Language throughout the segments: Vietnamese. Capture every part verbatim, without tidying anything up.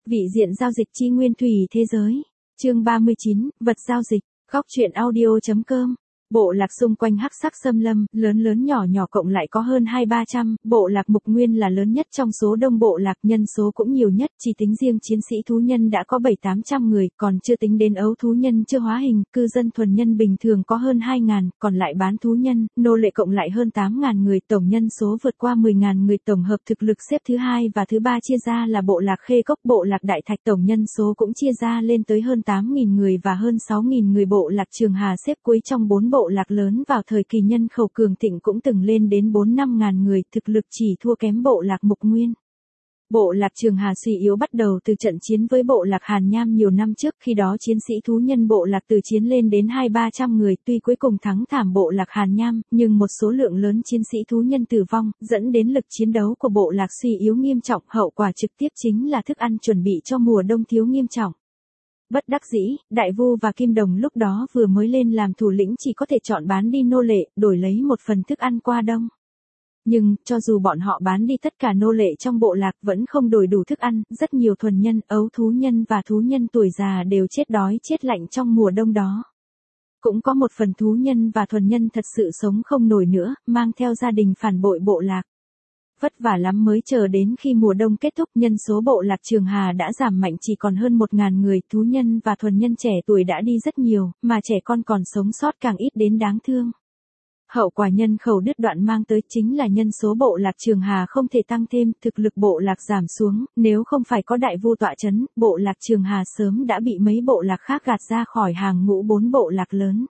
Vị diện giao dịch chi nguyên thủy thế giới. Chương ba mươi chín, vật giao dịch. Góc truyện audio.com. Bộ lạc xung quanh hắc sắc xâm lâm, lớn lớn nhỏ nhỏ cộng lại có hơn hai ba trăm, bộ lạc Mục Nguyên là lớn nhất trong số đông bộ lạc, nhân số cũng nhiều nhất, chỉ tính riêng chiến sĩ thú nhân đã có bảy tám trăm người, còn chưa tính đến ấu thú nhân chưa hóa hình, cư dân thuần nhân bình thường có hơn hai ngàn, còn lại bán thú nhân, nô lệ cộng lại hơn tám ngàn người, tổng nhân số vượt qua mười ngàn người, tổng hợp thực lực xếp thứ hai và thứ ba chia ra là bộ lạc Khê Cốc, bộ lạc Đại Thạch, tổng nhân số cũng chia ra lên tới hơn tám nghìn người và hơn sáu nghìn người, bộ lạc Trường Hà xếp cuối trong bốn bộ Bộ lạc lớn vào thời kỳ nhân khẩu cường thịnh cũng từng lên đến bốn năm ngàn người, thực lực chỉ thua kém bộ lạc Mục Nguyên. Bộ lạc Trường Hà suy yếu bắt đầu từ trận chiến với bộ lạc Hàn Nham nhiều năm trước, khi đó chiến sĩ thú nhân bộ lạc từ chiến lên đến hai ba trăm người, tuy cuối cùng thắng thảm bộ lạc Hàn Nham, nhưng một số lượng lớn chiến sĩ thú nhân tử vong, dẫn đến lực chiến đấu của bộ lạc suy yếu nghiêm trọng, hậu quả trực tiếp chính là thức ăn chuẩn bị cho mùa đông thiếu nghiêm trọng. Bất đắc dĩ, Đại Vu và Kim Đồng lúc đó vừa mới lên làm thủ lĩnh chỉ có thể chọn bán đi nô lệ, đổi lấy một phần thức ăn qua đông. Nhưng, cho dù bọn họ bán đi tất cả nô lệ trong bộ lạc vẫn không đổi đủ thức ăn, rất nhiều thuần nhân, ấu thú nhân và thú nhân tuổi già đều chết đói chết lạnh trong mùa đông đó. Cũng có một phần thú nhân và thuần nhân thật sự sống không nổi nữa, mang theo gia đình phản bội bộ lạc. Vất vả lắm mới chờ đến khi mùa đông kết thúc, nhân số bộ lạc Trường Hà đã giảm mạnh chỉ còn hơn một ngàn người, thú nhân và thuần nhân trẻ tuổi đã đi rất nhiều, mà trẻ con còn sống sót càng ít đến đáng thương. Hậu quả nhân khẩu đứt đoạn mang tới chính là nhân số bộ lạc Trường Hà không thể tăng thêm, thực lực bộ lạc giảm xuống, nếu không phải có Đại Vu tọa chấn, bộ lạc Trường Hà sớm đã bị mấy bộ lạc khác gạt ra khỏi hàng ngũ bốn bộ lạc lớn.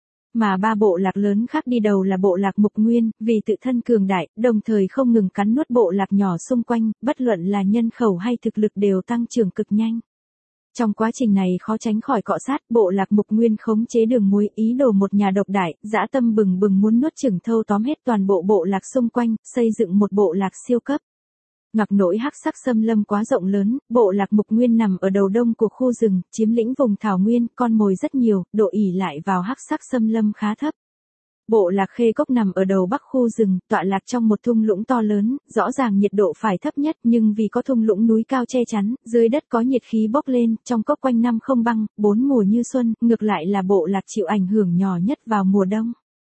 Mà ba bộ lạc lớn khác đi đầu là bộ lạc Mục Nguyên, vì tự thân cường đại, đồng thời không ngừng cắn nuốt bộ lạc nhỏ xung quanh, bất luận là nhân khẩu hay thực lực đều tăng trưởng cực nhanh. Trong quá trình này khó tránh khỏi cọ sát, bộ lạc Mục Nguyên khống chế đường muối, ý đồ một nhà độc đại, dã tâm bừng bừng muốn nuốt chửng thâu tóm hết toàn bộ bộ lạc xung quanh, xây dựng một bộ lạc siêu cấp. Ngọc nổi hắc sắc xâm lâm quá rộng lớn, bộ lạc Mục Nguyên nằm ở đầu đông của khu rừng, chiếm lĩnh vùng thảo nguyên, con mồi rất nhiều, độ ỉ lại vào hắc sắc xâm lâm khá thấp. Bộ lạc Khê Cốc nằm ở đầu bắc khu rừng, tọa lạc trong một thung lũng to lớn, rõ ràng nhiệt độ phải thấp nhất, nhưng vì có thung lũng núi cao che chắn, dưới đất có nhiệt khí bốc lên, trong cốc quanh năm không băng, bốn mùa như xuân, ngược lại là bộ lạc chịu ảnh hưởng nhỏ nhất vào mùa đông.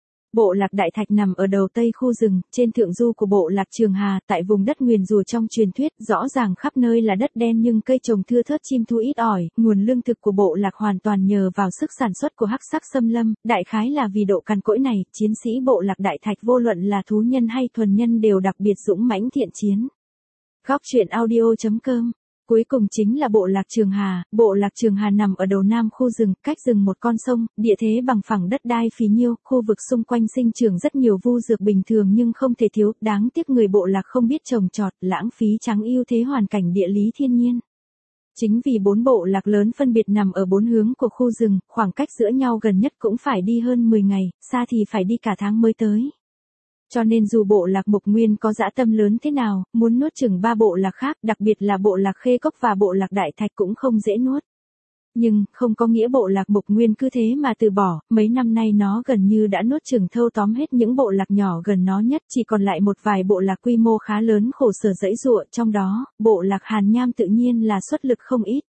Bộ lạc Đại Thạch nằm ở đầu tây khu rừng, trên thượng du của bộ lạc Trường Hà, tại vùng đất nguyền rủa trong truyền thuyết, rõ ràng khắp nơi là đất đen nhưng cây trồng thưa thớt, chim thú ít ỏi, nguồn lương thực của bộ lạc hoàn toàn nhờ vào sức sản xuất của hắc sắc xâm lâm, đại khái là vì độ cằn cỗi này, chiến sĩ bộ lạc Đại Thạch vô luận là thú nhân hay thuần nhân đều đặc biệt dũng mãnh thiện chiến. Góc truyện audio.com. Cuối cùng chính là bộ lạc Trường Hà, bộ lạc Trường Hà nằm ở đầu nam khu rừng, cách rừng một con sông, địa thế bằng phẳng, đất đai phì nhiêu, khu vực xung quanh sinh trưởng rất nhiều vu dược bình thường nhưng không thể thiếu, đáng tiếc người bộ lạc không biết trồng trọt, lãng phí trắng ưu thế hoàn cảnh địa lý thiên nhiên. Chính vì bốn bộ lạc lớn phân biệt nằm ở bốn hướng của khu rừng, khoảng cách giữa nhau gần nhất cũng phải đi hơn mười ngày, xa thì phải đi cả tháng mới tới. Cho nên dù bộ lạc Mục Nguyên có dã tâm lớn thế nào, muốn nuốt chửng ba bộ lạc khác, đặc biệt là bộ lạc Khê Cốc và bộ lạc Đại Thạch cũng không dễ nuốt. Nhưng, không có nghĩa bộ lạc Mục Nguyên cứ thế mà từ bỏ, mấy năm nay nó gần như đã nuốt chửng thâu tóm hết những bộ lạc nhỏ gần nó nhất, chỉ còn lại một vài bộ lạc quy mô khá lớn khổ sở giãy giụa, trong đó, bộ lạc Hàn Nham tự nhiên là xuất lực không ít.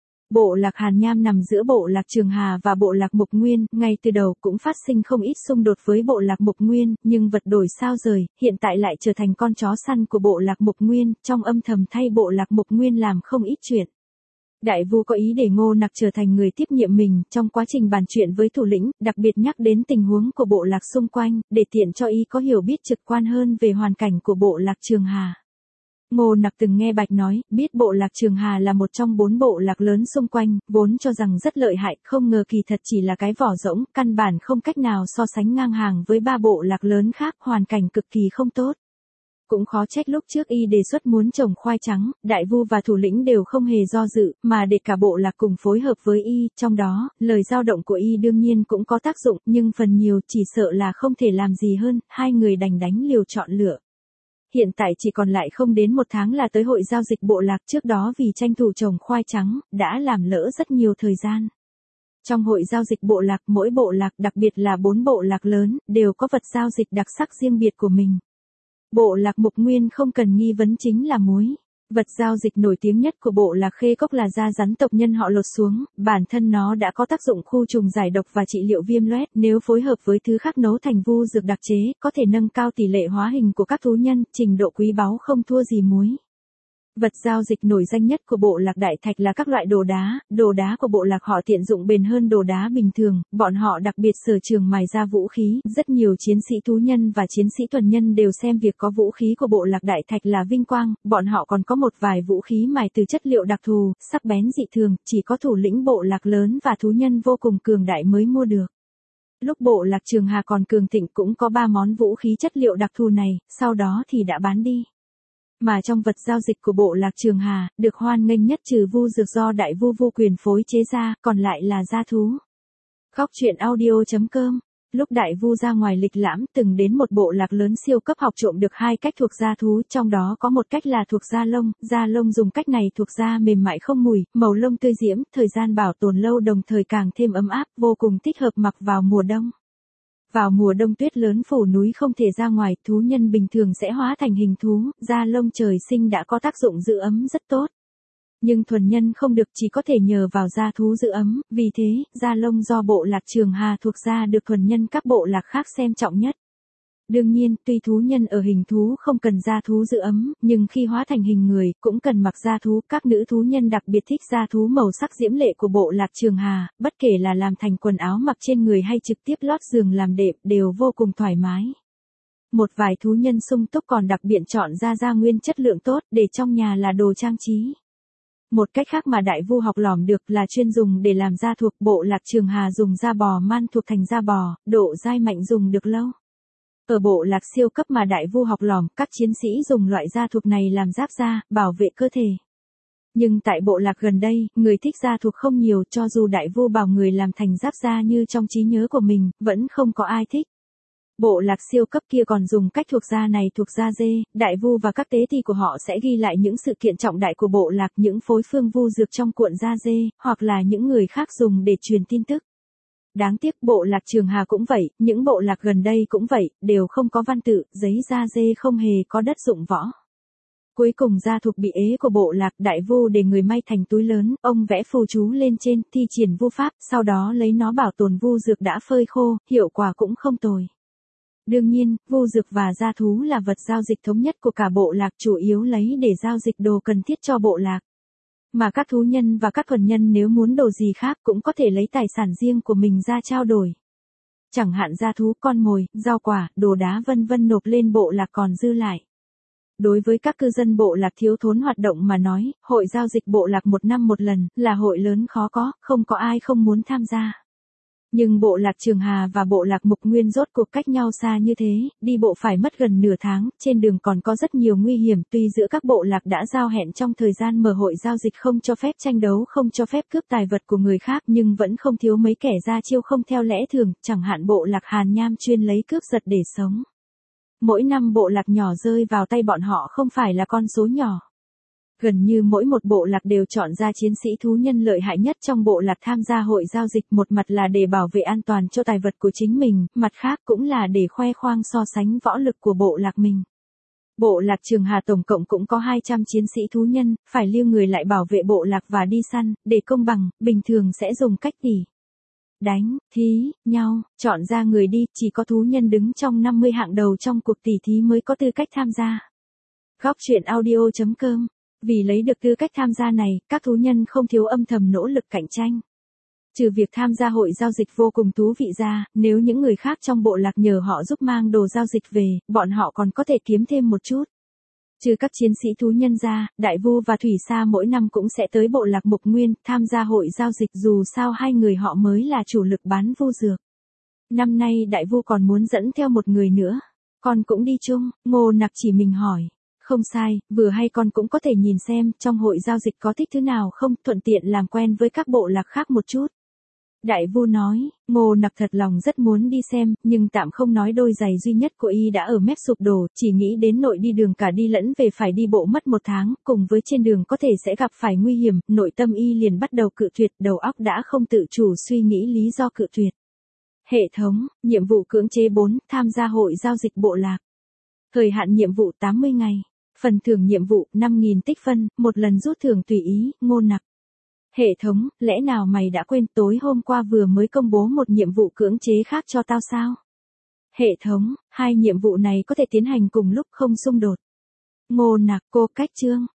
Bộ lạc Hàn Nham nằm giữa bộ lạc Trường Hà và bộ lạc Mục Nguyên, ngay từ đầu cũng phát sinh không ít xung đột với bộ lạc Mục Nguyên, nhưng vật đổi sao rời, hiện tại lại trở thành con chó săn của bộ lạc Mục Nguyên, trong âm thầm thay bộ lạc Mục Nguyên làm không ít chuyện. Đại Vu có ý để Ngô Nặc trở thành người tiếp nhiệm mình, trong quá trình bàn chuyện với thủ lĩnh, đặc biệt nhắc đến tình huống của bộ lạc xung quanh, để tiện cho y có hiểu biết trực quan hơn về hoàn cảnh của bộ lạc Trường Hà. Ngô Nặc từng nghe Bạch nói, biết bộ lạc Trường Hà là một trong bốn bộ lạc lớn xung quanh, vốn cho rằng rất lợi hại, không ngờ kỳ thật chỉ là cái vỏ rỗng, căn bản không cách nào so sánh ngang hàng với ba bộ lạc lớn khác, hoàn cảnh cực kỳ không tốt. Cũng khó trách lúc trước y đề xuất muốn trồng khoai trắng, Đại Vu và thủ lĩnh đều không hề do dự, mà để cả bộ lạc cùng phối hợp với y, trong đó, lời dao động của y đương nhiên cũng có tác dụng, nhưng phần nhiều chỉ sợ là không thể làm gì hơn, hai người đành đánh liều chọn lựa. Hiện tại chỉ còn lại không đến một tháng là tới hội giao dịch bộ lạc, trước đó vì tranh thủ trồng khoai trắng, đã làm lỡ rất nhiều thời gian. Trong hội giao dịch bộ lạc, mỗi bộ lạc, đặc biệt là bốn bộ lạc lớn, đều có vật giao dịch đặc sắc riêng biệt của mình. Bộ lạc Mục Nguyên không cần nghi vấn chính là muối. Vật giao dịch nổi tiếng nhất của bộ lạc Khê Cốc là da rắn tộc nhân họ lột xuống, bản thân nó đã có tác dụng khu trùng giải độc và trị liệu viêm loét, nếu phối hợp với thứ khác nấu thành vu dược đặc chế, có thể nâng cao tỷ lệ hóa hình của các thú nhân, trình độ quý báu không thua gì muối. Vật giao dịch nổi danh nhất của bộ lạc Đại Thạch là các loại đồ đá, đồ đá của bộ lạc họ tiện dụng bền hơn đồ đá bình thường, bọn họ đặc biệt sở trường mài ra vũ khí, rất nhiều chiến sĩ thú nhân và chiến sĩ thuần nhân đều xem việc có vũ khí của bộ lạc Đại Thạch là vinh quang, bọn họ còn có một vài vũ khí mài từ chất liệu đặc thù, sắc bén dị thường, chỉ có thủ lĩnh bộ lạc lớn và thú nhân vô cùng cường đại mới mua được. Lúc bộ lạc Trường Hà còn cường thịnh cũng có ba món vũ khí chất liệu đặc thù này, sau đó thì đã bán đi. Mà trong vật giao dịch của bộ lạc Trường Hà, được hoan nghênh nhất trừ vu dược do đại vu Vu Quyền phối chế ra, còn lại là da thú. Góc truyện audio chấm com. Lúc đại vu ra ngoài lịch lãm từng đến một bộ lạc lớn siêu cấp học trộm được hai cách thuộc da thú, trong đó có một cách là thuộc da lông, da lông dùng cách này thuộc da mềm mại không mùi, màu lông tươi diễm, thời gian bảo tồn lâu đồng thời càng thêm ấm áp, vô cùng thích hợp mặc vào mùa đông. Vào mùa đông tuyết lớn phủ núi không thể ra ngoài, thú nhân bình thường sẽ hóa thành hình thú, da lông trời sinh đã có tác dụng giữ ấm rất tốt. Nhưng thuần nhân không được, chỉ có thể nhờ vào da thú giữ ấm, vì thế, da lông do bộ lạc Trường Hà thuộc da được thuần nhân các bộ lạc khác xem trọng nhất. Đương nhiên, tuy thú nhân ở hình thú không cần da thú giữ ấm, nhưng khi hóa thành hình người, cũng cần mặc da thú. Các nữ thú nhân đặc biệt thích da thú màu sắc diễm lệ của bộ lạc Trường Hà, bất kể là làm thành quần áo mặc trên người hay trực tiếp lót giường làm đệm, đều vô cùng thoải mái. Một vài thú nhân sung túc còn đặc biệt chọn ra da nguyên chất lượng tốt, để trong nhà là đồ trang trí. Một cách khác mà đại vu học lỏm được là chuyên dùng để làm da thuộc, bộ lạc Trường Hà dùng da bò man thuộc thành da bò, độ dai mạnh dùng được lâu. Ở bộ lạc siêu cấp mà đại vu học lỏm, các chiến sĩ dùng loại da thuộc này làm giáp da, bảo vệ cơ thể. Nhưng tại bộ lạc gần đây, người thích da thuộc không nhiều, cho dù đại vu bảo người làm thành giáp da như trong trí nhớ của mình, vẫn không có ai thích. Bộ lạc siêu cấp kia còn dùng cách thuộc da này thuộc da dê, đại vu và các tế thi của họ sẽ ghi lại những sự kiện trọng đại của bộ lạc, những phối phương vu dược trong cuộn da dê, hoặc là những người khác dùng để truyền tin tức. Đáng tiếc bộ lạc Trường Hà cũng vậy, những bộ lạc gần đây cũng vậy, đều không có văn tự, giấy da dê không hề có đất dụng võ. Cuối cùng da thuộc bị ế của bộ lạc, đại vu để người may thành túi lớn, ông vẽ phù chú lên trên, thi triển vu pháp, sau đó lấy nó bảo tồn vu dược đã phơi khô, hiệu quả cũng không tồi. Đương nhiên, vu dược và da thú là vật giao dịch thống nhất của cả bộ lạc, chủ yếu lấy để giao dịch đồ cần thiết cho bộ lạc. Mà các thú nhân và các thuần nhân nếu muốn đồ gì khác cũng có thể lấy tài sản riêng của mình ra trao đổi. Chẳng hạn da thú, con mồi, rau quả, đồ đá vân vân nộp lên bộ lạc còn dư lại. Đối với các cư dân bộ lạc thiếu thốn hoạt động mà nói, hội giao dịch bộ lạc một năm một lần, là hội lớn khó có, không có ai không muốn tham gia. Nhưng bộ lạc Trường Hà và bộ lạc Mục Nguyên rốt cuộc cách nhau xa như thế, đi bộ phải mất gần nửa tháng, trên đường còn có rất nhiều nguy hiểm, tuy giữa các bộ lạc đã giao hẹn trong thời gian mở hội giao dịch không cho phép tranh đấu, không cho phép cướp tài vật của người khác, nhưng vẫn không thiếu mấy kẻ ra chiêu không theo lẽ thường, chẳng hạn bộ lạc Hàn Nham chuyên lấy cướp giật để sống. Mỗi năm bộ lạc nhỏ rơi vào tay bọn họ không phải là con số nhỏ. Gần như mỗi một bộ lạc đều chọn ra chiến sĩ thú nhân lợi hại nhất trong bộ lạc tham gia hội giao dịch, một mặt là để bảo vệ an toàn cho tài vật của chính mình, mặt khác cũng là để khoe khoang so sánh võ lực của bộ lạc mình. Bộ lạc Trường Hà tổng cộng cũng có hai trăm chiến sĩ thú nhân, phải lưu người lại bảo vệ bộ lạc và đi săn, để công bằng, bình thường sẽ dùng cách tỉ đánh, thí, nhau, chọn ra người đi, chỉ có thú nhân đứng trong năm mươi hạng đầu trong cuộc tỉ thí mới có tư cách tham gia. Góc truyện audio chấm com. Vì lấy được tư cách tham gia này, các thú nhân không thiếu âm thầm nỗ lực cạnh tranh. Trừ việc tham gia hội giao dịch vô cùng thú vị ra, nếu những người khác trong bộ lạc nhờ họ giúp mang đồ giao dịch về, bọn họ còn có thể kiếm thêm một chút. Trừ các chiến sĩ thú nhân ra, Đại Vu và Thủy Sa mỗi năm cũng sẽ tới bộ lạc Mục Nguyên, tham gia hội giao dịch, dù sao hai người họ mới là chủ lực bán vu dược. Năm nay Đại Vu còn muốn dẫn theo một người nữa. Con cũng đi chung, Ngô Nặc chỉ mình hỏi. Không sai, vừa hay con cũng có thể nhìn xem, trong hội giao dịch có thích thứ nào không, thuận tiện làm quen với các bộ lạc khác một chút. Đại Vu nói, Ngô Nặc thật lòng rất muốn đi xem, nhưng tạm không nói đôi giày duy nhất của y đã ở mép sụp đổ, chỉ nghĩ đến nội đi đường cả đi lẫn về phải đi bộ mất một tháng, cùng với trên đường có thể sẽ gặp phải nguy hiểm, nội tâm y liền bắt đầu cự tuyệt, đầu óc đã không tự chủ suy nghĩ lý do cự tuyệt. Hệ thống, nhiệm vụ cưỡng chế bốn, tham gia hội giao dịch bộ lạc. Thời hạn nhiệm vụ tám mươi ngày. Phần thưởng nhiệm vụ, năm nghìn tích phân, một lần rút thưởng tùy ý, Ngô Nặc. Hệ thống, lẽ nào mày đã quên tối hôm qua vừa mới công bố một nhiệm vụ cưỡng chế khác cho tao sao? Hệ thống, hai nhiệm vụ này có thể tiến hành cùng lúc không xung đột. Ngô Nặc, cô cách chương.